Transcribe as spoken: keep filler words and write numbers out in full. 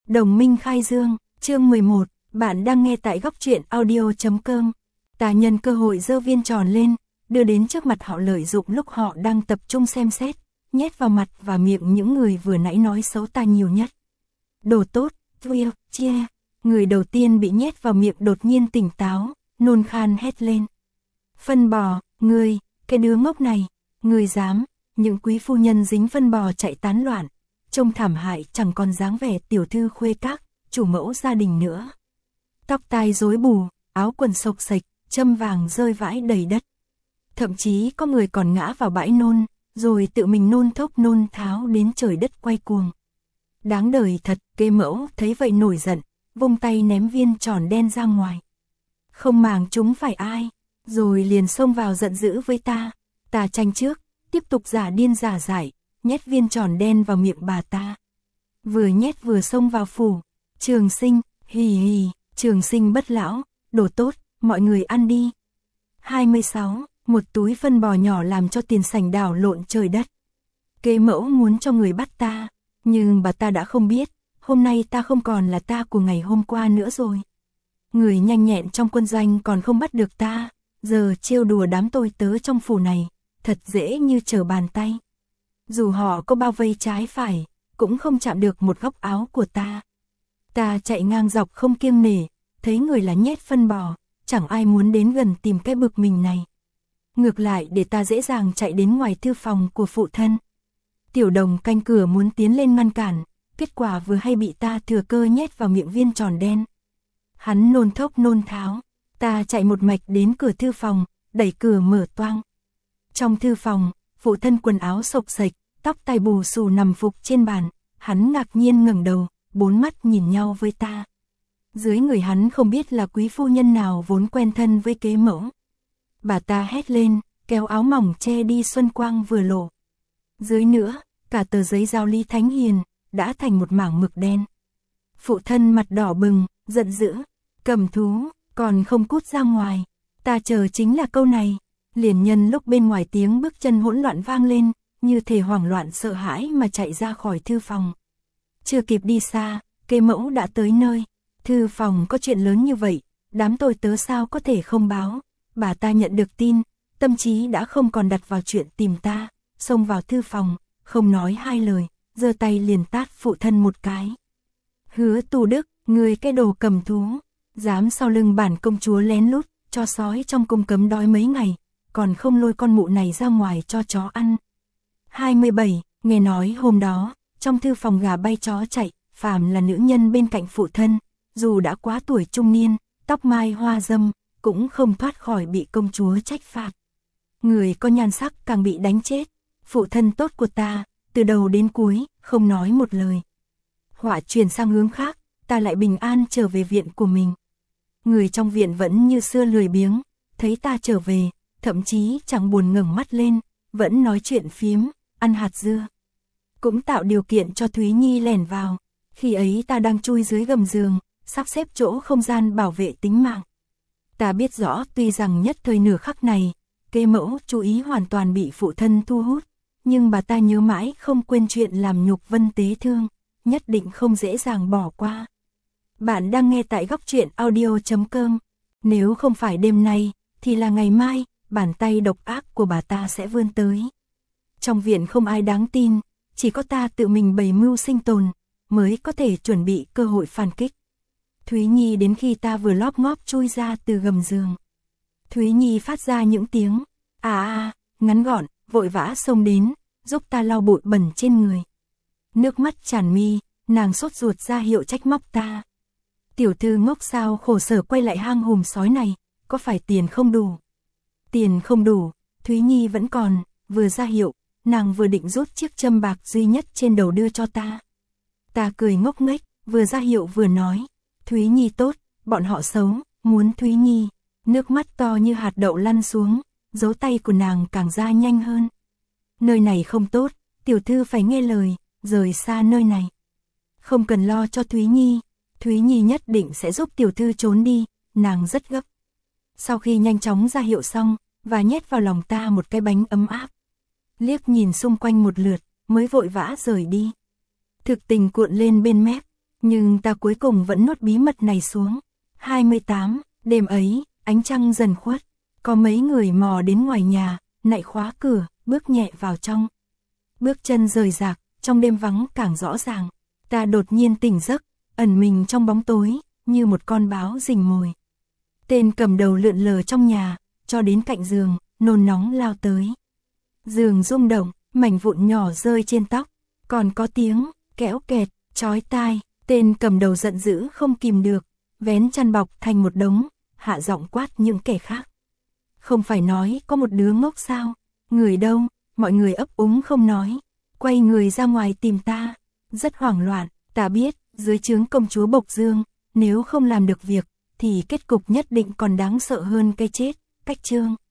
Đồng minh khai dương, chương mười một, bạn đang nghe tại góc truyện audio chấm com. Ta nhân cơ hội giơ viên tròn lên, đưa đến trước mặt họ lợi dụng lúc họ đang tập trung xem xét, nhét vào mặt và miệng những người vừa nãy nói xấu ta nhiều nhất. Đồ tốt, Will, chia. Người đầu tiên bị nhét vào miệng đột nhiên tỉnh táo, nôn khan hét lên. Phân bò, ngươi, cái đứa ngốc này, ngươi dám, những quý phu nhân dính phân bò chạy tán loạn, trông thảm hại chẳng còn dáng vẻ tiểu thư khuê các, chủ mẫu gia đình nữa. Tóc tai rối bù, áo quần xộc xệch, châm vàng rơi vãi đầy đất. Thậm chí có người còn ngã vào bãi nôn, rồi tự mình nôn thốc nôn tháo đến trời đất quay cuồng. Đáng đời thật, Kế Mẫu thấy vậy nổi giận, vung tay ném viên tròn đen ra ngoài. Không màng chúng phải ai, rồi liền xông vào giận dữ với ta. Ta tranh trước, tiếp tục giả điên giả dại, nhét viên tròn đen vào miệng bà ta. Vừa nhét vừa xông vào phủ. Trường Sinh, hì hì, Trường Sinh bất lão, đồ tốt, mọi người ăn đi. hai mươi sáu, một túi phân bò nhỏ làm cho tiền sảnh đảo lộn trời đất. Kế Mẫu muốn cho người bắt ta, nhưng bà ta đã không biết, hôm nay ta không còn là ta của ngày hôm qua nữa rồi. Người nhanh nhẹn trong quân doanh còn không bắt được ta, giờ trêu đùa đám tôi tớ trong phủ này, thật dễ như trở bàn tay. Dù họ có bao vây trái phải, cũng không chạm được một góc áo của ta. Ta chạy ngang dọc không kiêng nể, thấy người là nhét phân bò, chẳng ai muốn đến gần tìm cái bực mình này. Ngược lại để ta dễ dàng chạy đến ngoài thư phòng của phụ thân. Tiểu Đồng canh cửa muốn tiến lên ngăn cản, kết quả vừa hay bị ta thừa cơ nhét vào miệng viên tròn đen. Hắn nôn thốc nôn tháo, ta chạy một mạch đến cửa thư phòng, đẩy cửa mở toang. Trong thư phòng, phụ thân quần áo xộc xệch, tóc tai bù xù nằm phục trên bàn, hắn ngạc nhiên ngẩng đầu, bốn mắt nhìn nhau với ta. Dưới người hắn không biết là quý phu nhân nào vốn quen thân với Kế Mẫu. Bà ta hét lên, kéo áo mỏng che đi xuân quang vừa lộ. Dưới nữa, cả tờ giấy giao Lý Thánh Hiền, đã thành một mảng mực đen. Phụ thân mặt đỏ bừng, giận dữ, cầm thú, còn không cút ra ngoài. Ta chờ chính là câu này. Liền nhân lúc bên ngoài tiếng bước chân hỗn loạn vang lên, như thể hoảng loạn sợ hãi mà chạy ra khỏi thư phòng. Chưa kịp đi xa, Kế Mẫu đã tới nơi. Thư phòng có chuyện lớn như vậy, đám tôi tớ sao có thể không báo. Bà ta nhận được tin, tâm trí đã không còn đặt vào chuyện tìm ta, xông vào thư phòng, không nói hai lời, giơ tay liền tát phụ thân một cái. Hứa Tu Đức, người cái đồ cầm thú, dám sau lưng bản công chúa lén lút, cho sói trong cung cấm đói mấy ngày, còn không lôi con mụ này ra ngoài cho chó ăn. hai mươi bảy, nghe nói hôm đó, trong thư phòng gà bay chó chạy, phàm là nữ nhân bên cạnh phụ thân, dù đã quá tuổi trung niên, tóc mai hoa dâm, cũng không thoát khỏi bị công chúa trách phạt. Người có nhan sắc càng bị đánh chết. Phụ thân tốt của ta, từ đầu đến cuối, không nói một lời. Họa chuyển sang hướng khác, ta lại bình an trở về viện của mình. Người trong viện vẫn như xưa lười biếng, thấy ta trở về, thậm chí chẳng buồn ngẩng mắt lên, vẫn nói chuyện phiếm, ăn hạt dưa. Cũng tạo điều kiện cho Thúy Nhi lẻn vào, khi ấy ta đang chui dưới gầm giường, sắp xếp chỗ không gian bảo vệ tính mạng. Ta biết rõ tuy rằng nhất thời nửa khắc này, Kế Mẫu chú ý hoàn toàn bị phụ thân thu hút, nhưng bà ta nhớ mãi không quên chuyện làm nhục Vân Tế Thương, nhất định không dễ dàng bỏ qua. Bạn đang nghe tại góc truyện audio chấm com. Nếu không phải đêm nay, thì là ngày mai, bàn tay độc ác của bà ta sẽ vươn tới. Trong viện không ai đáng tin, chỉ có ta tự mình bày mưu sinh tồn, mới có thể chuẩn bị cơ hội phản kích. Thúy Nhi đến khi ta vừa lóp ngóp chui ra từ gầm giường. Thúy Nhi phát ra những tiếng à à, ngắn gọn, vội vã xông đến, giúp ta lau bụi bẩn trên người. Nước mắt tràn mi, nàng sốt ruột ra hiệu trách móc ta. Tiểu thư ngốc sao khổ sở quay lại hang hùm sói này, có phải tiền không đủ? Tiền không đủ, Thúy Nhi vẫn còn, vừa ra hiệu, nàng vừa định rút chiếc châm bạc duy nhất trên đầu đưa cho ta. Ta cười ngốc nghếch, vừa ra hiệu vừa nói, Thúy Nhi tốt, bọn họ xấu, muốn Thúy Nhi. Nước mắt to như hạt đậu lăn xuống, dấu tay của nàng càng ra nhanh hơn. Nơi này không tốt, tiểu thư phải nghe lời, rời xa nơi này. Không cần lo cho Thúy Nhi, Thúy Nhi nhất định sẽ giúp tiểu thư trốn đi, nàng rất gấp. Sau khi nhanh chóng ra hiệu xong, và nhét vào lòng ta một cái bánh ấm áp. Liếc nhìn xung quanh một lượt, mới vội vã rời đi. Thực tình cuộn lên bên mép, Nhưng ta cuối cùng vẫn nuốt bí mật này xuống. hai mươi tám, đêm ấy, ánh trăng dần khuất, có mấy người mò đến ngoài nhà, nạy khóa cửa, bước nhẹ vào trong. Bước chân rời rạc, trong đêm vắng càng rõ ràng. Ta đột nhiên tỉnh giấc, ẩn mình trong bóng tối, như một con báo rình mồi. Tên cầm đầu lượn lờ trong nhà, cho đến cạnh giường, nôn nóng lao tới. Giường rung động, mảnh vụn nhỏ rơi trên tóc, còn có tiếng kéo kẹt, chói tai. Tên cầm đầu giận dữ không kìm được, vén chăn bọc thành một đống, hạ giọng quát những kẻ khác. Không phải nói có một đứa ngốc sao? Người đâu? Mọi người ấp úng không nói, quay người ra ngoài tìm ta. Rất hoảng loạn, ta biết, dưới trướng công chúa Bộc Dương, nếu không làm được việc, thì kết cục nhất định còn đáng sợ hơn cái chết. Cách chương